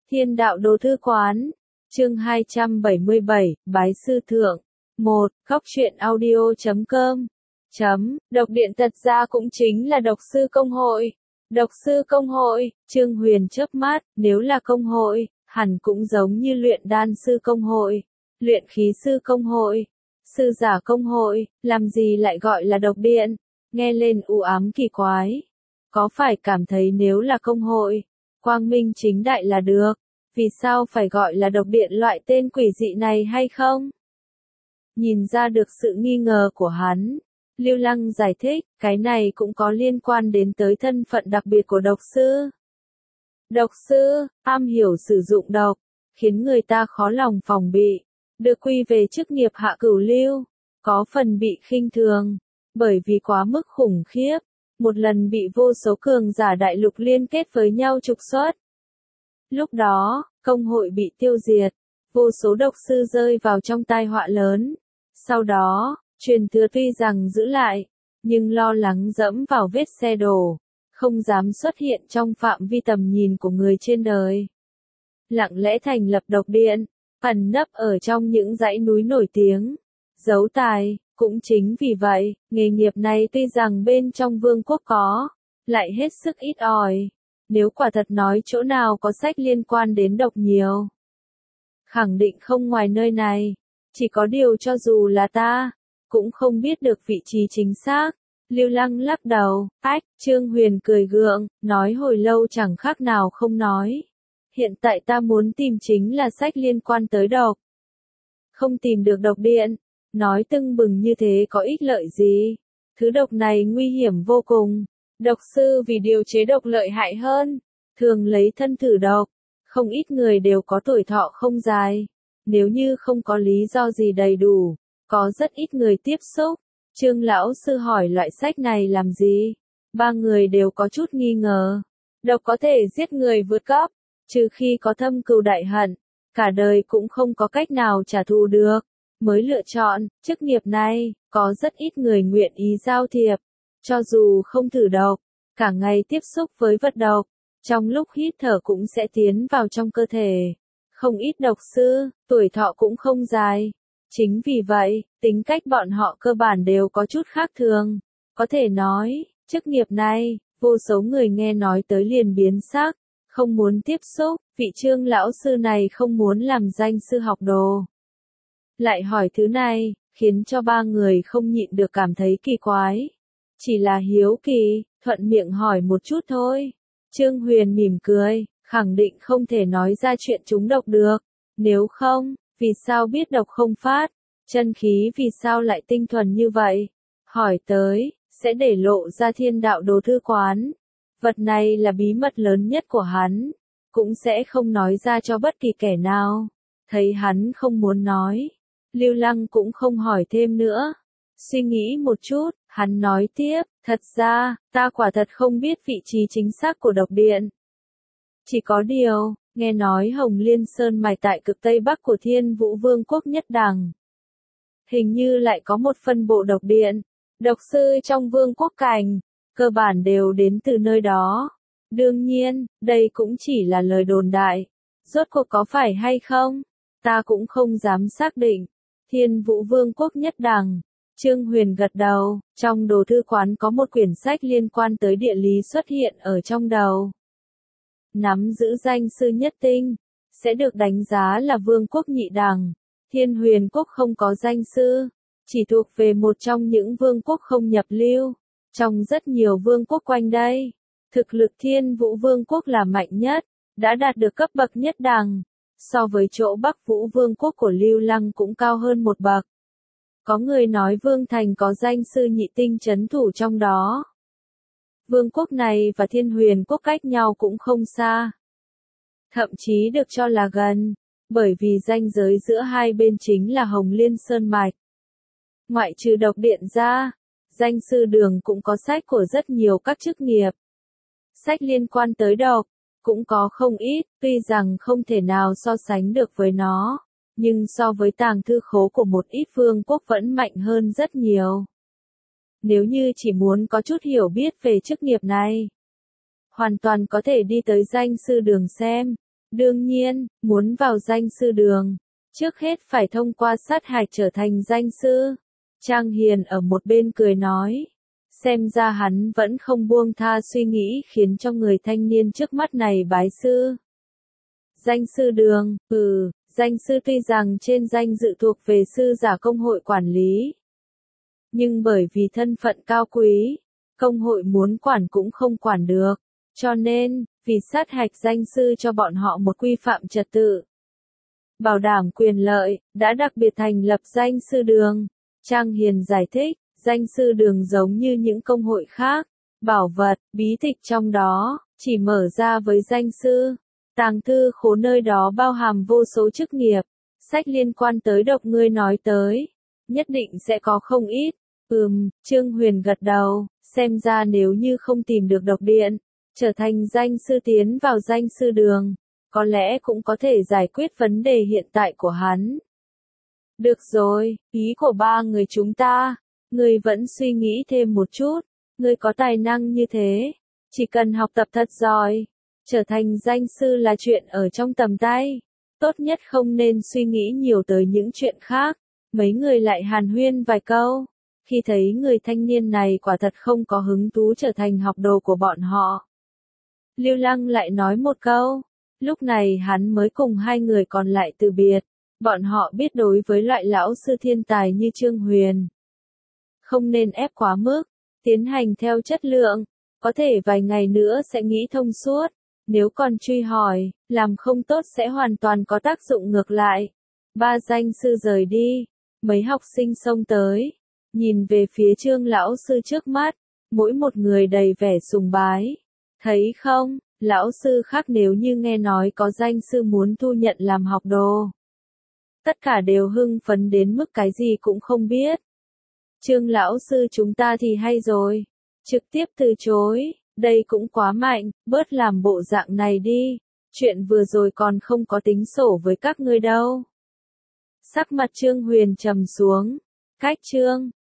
Thiên đạo đồ thư quán, chương 277, Bái sư thượng. 1. Góc truyện audio.com. Độc điện thật ra cũng chính là độc sư công hội. Độc sư công hội, Trương Huyền chớp mắt, nếu là công hội, hẳn cũng giống như luyện đan sư công hội, luyện khí sư công hội, sư giả công hội, làm gì lại gọi là độc điện, nghe lên u ám kỳ quái. Có phải cảm thấy nếu là công hội, quang minh chính đại là được, vì sao phải gọi là độc điện loại tên quỷ dị này hay không? Nhìn ra được sự nghi ngờ của hắn, Lưu Lăng giải thích, cái này cũng có liên quan đến tới thân phận đặc biệt của độc sư. Độc sư, am hiểu sử dụng độc, khiến người ta khó lòng phòng bị, được quy về chức nghiệp hạ cửu lưu, có phần bị khinh thường, bởi vì quá mức khủng khiếp, một lần bị vô số cường giả đại lục liên kết với nhau trục xuất. Lúc đó, công hội bị tiêu diệt, vô số độc sư rơi vào trong tai họa lớn. Sau đó, truyền thừa tuy rằng giữ lại, nhưng lo lắng dẫm vào vết xe đổ, không dám xuất hiện trong phạm vi tầm nhìn của người trên đời. Lặng lẽ thành lập độc điện, ẩn nấp ở trong những dãy núi nổi tiếng, giấu tài, cũng chính vì vậy, nghề nghiệp này tuy rằng bên trong vương quốc có, lại hết sức ít ỏi. Nếu quả thật nói chỗ nào có sách liên quan đến độc nhiều, khẳng định không ngoài nơi này. Chỉ có điều cho dù là ta, cũng không biết được vị trí chính xác. Lưu Lăng lắc đầu, Trương Huyền cười gượng, nói hồi lâu chẳng khác nào không nói. Hiện tại ta muốn tìm chính là sách liên quan tới độc. Không tìm được độc điện, nói tưng bừng như thế có ích lợi gì? Thứ độc này nguy hiểm vô cùng. Độc sư vì điều chế độc lợi hại hơn, thường lấy thân thử độc. Không ít người đều có tuổi thọ không dài. Nếu như không có lý do gì đầy đủ, có rất ít người tiếp xúc. Trương lão sư hỏi loại sách này làm gì? Ba người đều có chút nghi ngờ. Độc có thể giết người vượt cấp, trừ khi có thâm cừu đại hận, cả đời cũng không có cách nào trả thù được, mới lựa chọn chức nghiệp này. Có rất ít người nguyện ý giao thiệp, cho dù không thử độc, cả ngày tiếp xúc với vật độc, trong lúc hít thở cũng sẽ tiến vào trong cơ thể. Không ít độc sư, tuổi thọ cũng không dài. Chính vì vậy, tính cách bọn họ cơ bản đều có chút khác thường. Có thể nói, chức nghiệp này, vô số người nghe nói tới liền biến sắc, không muốn tiếp xúc. Vị Trương lão sư này không muốn làm danh sư học đồ. Lại hỏi thứ này, khiến cho ba người không nhịn được cảm thấy kỳ quái. Chỉ là hiếu kỳ, thuận miệng hỏi một chút thôi. Trương Huyền mỉm cười, khẳng định không thể nói ra chuyện trúng độc được. Nếu không, vì sao biết độc không phát? Chân khí vì sao lại tinh thuần như vậy? Hỏi tới, sẽ để lộ ra thiên đạo đồ thư quán. Vật này là bí mật lớn nhất của hắn, cũng sẽ không nói ra cho bất kỳ kẻ nào. Thấy hắn không muốn nói, Lưu Lăng cũng không hỏi thêm nữa. Suy nghĩ một chút, hắn nói tiếp, thật ra, ta quả thật không biết vị trí chính xác của độc điện. Chỉ có điều, nghe nói Hồng Liên Sơn mạch tại cực Tây Bắc của Thiên Vũ Vương quốc nhất đẳng. Hình như lại có một phân bộ độc điện. Độc sư trong vương quốc cảnh, cơ bản đều đến từ nơi đó. Đương nhiên, đây cũng chỉ là lời đồn đại. Rốt cuộc có phải hay không? Ta cũng không dám xác định. Thiên Vũ Vương quốc nhất đẳng. Trương Huyền gật đầu, trong đồ thư quán có một quyển sách liên quan tới địa lý xuất hiện ở trong đầu. Nắm giữ danh sư nhất tinh, sẽ được đánh giá là vương quốc nhị đẳng. Thiên Huyền quốc không có danh sư, chỉ thuộc về một trong những vương quốc không nhập lưu. Trong rất nhiều vương quốc quanh đây, thực lực Thiên Vũ Vương quốc là mạnh nhất, đã đạt được cấp bậc nhất đẳng. So với chỗ Bắc Vũ Vương quốc của Lưu Lăng cũng cao hơn một bậc. Có người nói Vương Thành có danh sư nhị tinh trấn thủ trong đó. Vương quốc này và Thiên Huyền quốc cách nhau cũng không xa. Thậm chí được cho là gần, bởi vì ranh giới giữa hai bên chính là Hồng Liên Sơn mạch. Ngoại trừ độc điện ra, danh sư đường cũng có sách của rất nhiều các chức nghiệp. Sách liên quan tới độc, cũng có không ít, tuy rằng không thể nào so sánh được với nó, nhưng so với tàng thư khố của một ít vương quốc vẫn mạnh hơn rất nhiều. Nếu như chỉ muốn có chút hiểu biết về chức nghiệp này, hoàn toàn có thể đi tới danh sư đường xem. Đương nhiên, muốn vào danh sư đường, trước hết phải thông qua sát hạch trở thành danh sư. Trang Hiền ở một bên cười nói. Xem ra hắn vẫn không buông tha suy nghĩ khiến cho người thanh niên trước mắt này bái sư. Danh sư đường, danh sư tuy rằng trên danh dự thuộc về sư giả công hội quản lý. Nhưng bởi vì thân phận cao quý, công hội muốn quản cũng không quản được. Cho nên, vì sát hạch danh sư cho bọn họ một quy phạm trật tự, bảo đảm quyền lợi, đã đặc biệt thành lập danh sư đường. Trang Hiền giải thích, danh sư đường giống như những công hội khác, bảo vật, bí tịch trong đó, chỉ mở ra với danh sư. Tàng thư khố nơi đó bao hàm vô số chức nghiệp, sách liên quan tới độc ngươi nói tới, nhất định sẽ có không ít. Trương Huyền gật đầu, xem ra nếu như không tìm được độc điện, trở thành danh sư tiến vào danh sư đường, có lẽ cũng có thể giải quyết vấn đề hiện tại của hắn. Được rồi, ý của ba người chúng ta, ngươi vẫn suy nghĩ thêm một chút, ngươi có tài năng như thế, chỉ cần học tập thật giỏi, trở thành danh sư là chuyện ở trong tầm tay, tốt nhất không nên suy nghĩ nhiều tới những chuyện khác. Mấy người lại hàn huyên vài câu, khi thấy người thanh niên này quả thật không có hứng thú trở thành học đồ của bọn họ. Lưu Lăng lại nói một câu, lúc này hắn mới cùng hai người còn lại từ biệt. Bọn họ biết đối với loại lão sư thiên tài như Trương Huyền, không nên ép quá mức, tiến hành theo chất lượng, có thể vài ngày nữa sẽ nghĩ thông suốt, nếu còn truy hỏi, làm không tốt sẽ hoàn toàn có tác dụng ngược lại. Ba danh sư rời đi, mấy học sinh xông tới, nhìn về phía Trương lão sư trước mắt, mỗi một người đầy vẻ sùng bái. Thấy không, lão sư khác nếu như nghe nói có danh sư muốn thu nhận làm học đồ, tất cả đều hưng phấn đến mức cái gì cũng không biết. Trương lão sư chúng ta thì hay rồi, trực tiếp từ chối, đây cũng quá mạnh, bớt làm bộ dạng này đi, chuyện vừa rồi còn không có tính sổ với các ngươi đâu. Sắc mặt Trương Huyền trầm xuống, cách Trương